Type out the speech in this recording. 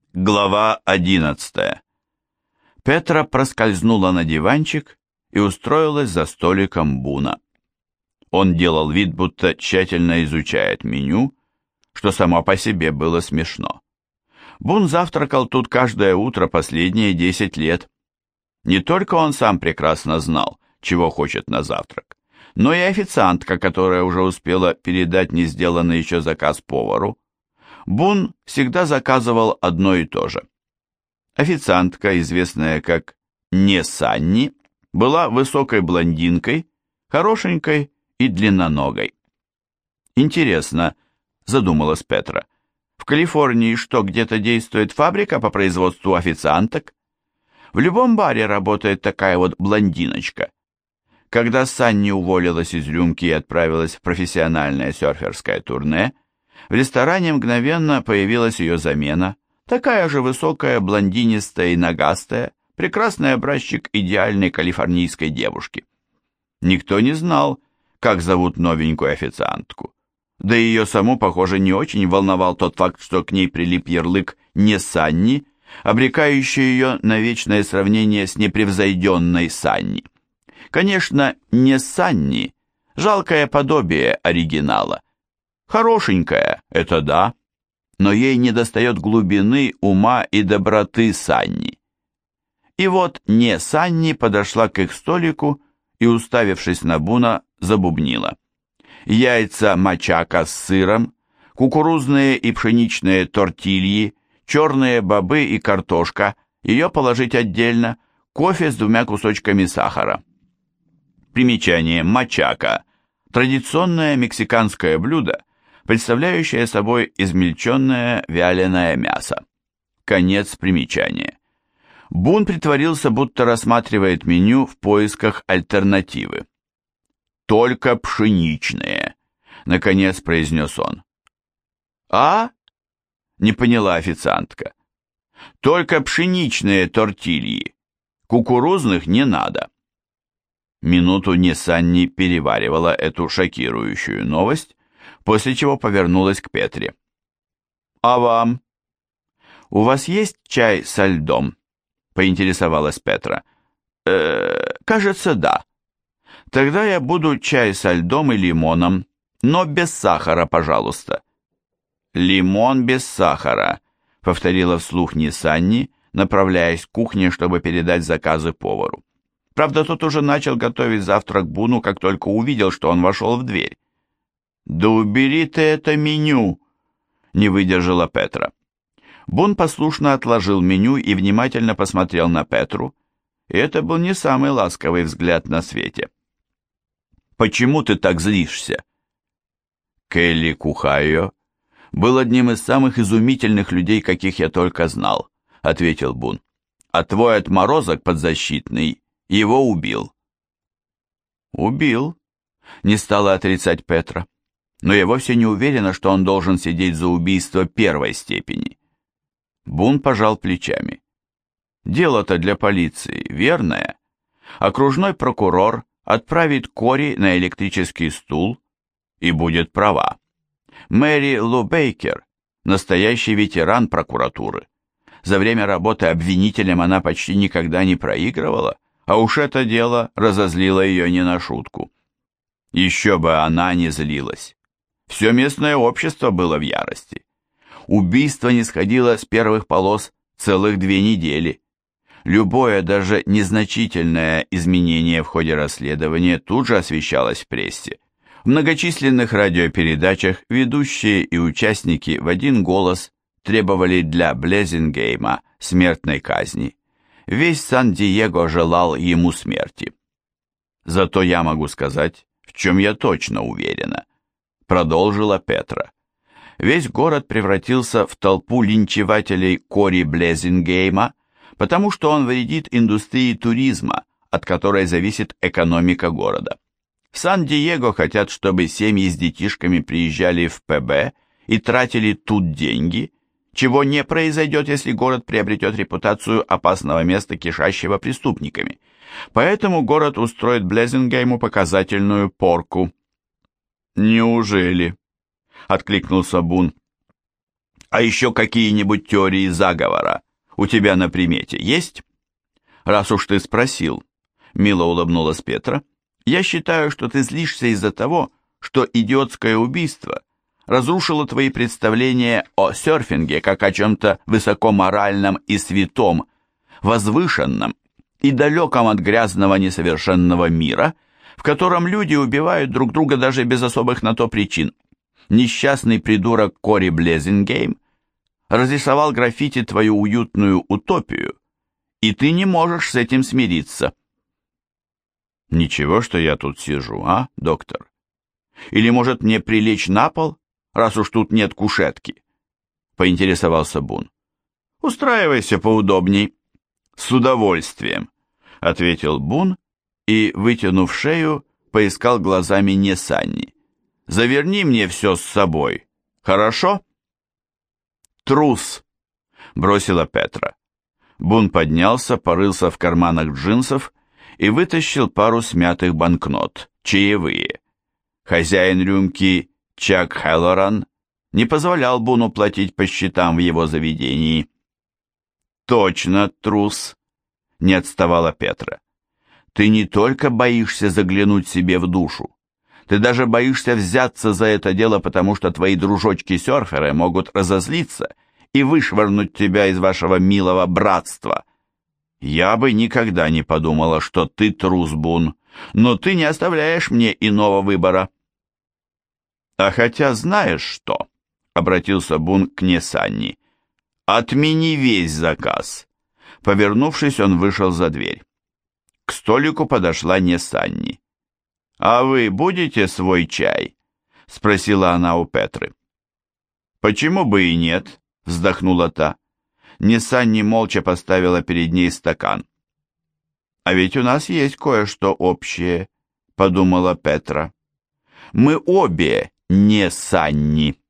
Глава 11. Петра проскользнула на диванчик и устроилась за столиком Буна. Он делал вид, будто тщательно изучает меню, что само по себе было смешно. Бун завтракал тут каждое утро последние 10 лет. Не только он сам прекрасно знал, чего хочет на завтрак, но и официантка, которая уже успела передать не сделанный еще заказ повару. Бун всегда заказывал одно и то же. Официантка, известная как Не Санни, была высокой блондинкой, хорошенькой и длинноногой. Интересно, задумалась Петра, в Калифорнии что, где-то действует фабрика по производству официанток? В любом баре работает такая вот блондиночка. Когда Санни уволилась из рюмки и отправилась в профессиональное серферское турне, в ресторане мгновенно появилась ее замена, такая же высокая, блондинистая и нагастая, прекрасный образчик идеальной калифорнийской девушки. Никто не знал, как зовут новенькую официантку. Да и ее саму, похоже, не очень волновал тот факт, что к ней прилип ярлык «Не Санни», обрекающий ее на вечное сравнение с непревзойденной Санни. Конечно, Не Санни – жалкое подобие оригинала. Хорошенькая, это да, но ей недостает глубины, ума и доброты Санни. И вот Не Санни подошла к их столику и, уставившись на Буна, забубнила. Яйца мачака с сыром, кукурузные и пшеничные тортильи, черные бобы и картошка, ее положить отдельно, кофе с 2 кусочками сахара. Примечание: мачака – традиционное мексиканское блюдо, представляющее собой измельченное вяленое мясо. Конец примечания. Бун притворился, будто рассматривает меню в поисках альтернативы. «Только пшеничные», — наконец произнес он. «А?» — не поняла официантка. «Только пшеничные тортильи. Кукурузных не надо». Минуту Не Санни переваривала эту шокирующую новость, после чего повернулась к Петре. «А вам?» «У вас есть чай со льдом?» — поинтересовалась Петра. Кажется, да. Тогда я буду чай со льдом и лимоном, но без сахара, пожалуйста». «Лимон без сахара», — повторила вслух Не Санни, направляясь к кухне, чтобы передать заказы повару. Правда, тот уже начал готовить завтрак Буну, как только увидел, что он вошел в дверь. «Да убери ты это меню!» — не выдержала Петра. Бун послушно отложил меню и внимательно посмотрел на Петру, и это был не самый ласковый взгляд на свете. «Почему ты так злишься?» Келли Кухайо был одним из самых изумительных людей, каких я только знал, — ответил Бун. «А твой отморозок подзащитный его убил». «Убил?» — не стала отрицать Петра. «Но я вовсе не уверена, что он должен сидеть за убийство 1-й степени». Бун пожал плечами. «Дело-то для полиции верное. Окружной прокурор отправит Кори на электрический стул и будет права. Мэри Лу Бейкер – настоящий ветеран прокуратуры. За время работы обвинителем она почти никогда не проигрывала, а уж это дело разозлило ее не на шутку. Еще бы она не злилась. Все местное общество было в ярости. Убийство не сходило с первых полос целых 2 недели. Любое, даже незначительное изменение в ходе расследования тут же освещалось в прессе. В многочисленных радиопередачах ведущие и участники в один голос требовали для Блезингейма смертной казни. Весь Сан-Диего желал ему смерти. Зато я могу сказать, в чем я точно уверена, продолжила Петра. Весь город превратился в толпу линчевателей Кори Блезингейма, потому что он вредит индустрии туризма, от которой зависит экономика города. В Сан-Диего хотят, чтобы семьи с детишками приезжали в ПБ и тратили тут деньги, чего не произойдет, если город приобретет репутацию опасного места, кишащего преступниками. Поэтому город устроит Блезингейму показательную порку. «Неужели?» — откликнулся Бун. А еще какие-нибудь теории заговора у тебя на примете есть? Раз уж ты спросил, мило улыбнулась Петра, я считаю, что ты злишься из-за того, что идиотское убийство разрушило твои представления о серфинге как о чем-то высокоморальном и святом, возвышенном и далеком от грязного несовершенного мира, в котором люди убивают друг друга даже без особых на то причин. Несчастный придурок Кори Блезингейм разрисовал граффити твою уютную утопию, и ты не можешь с этим смириться. Ничего, что я тут сижу, а, доктор? Или, может, мне прилечь на пол, раз уж тут нет кушетки? Поинтересовался Бун. Устраивайся поудобней. С удовольствием, ответил Бун и, вытянув шею, поискал глазами Несанни. Заверни мне все с собой, хорошо? Трус, бросила Петра. Бун поднялся, порылся в карманах джинсов и вытащил пару смятых банкнот, чаевые. Хозяин рюмки Чак Хеллоран не позволял Буну платить по счетам в его заведении. «Точно, трус!» — не отставала Петра. «Ты не только боишься заглянуть себе в душу, ты даже боишься взяться за это дело, потому что твои дружочки-серферы могут разозлиться и вышвырнуть тебя из вашего милого братства. Я бы никогда не подумала, что ты трус, Бун, но ты не оставляешь мне иного выбора». «А хотя знаешь что?» — обратился Бун к Несанни. «Отмени весь заказ». Повернувшись, он вышел за дверь. К столику подошла Несанни. «А вы будете свой чай?» — спросила она у Петры. «Почему бы и нет?» — вздохнула та. Несанни молча поставила перед ней стакан. «А ведь у нас есть кое-что общее», — подумала Петра. «Мы обе Несанни».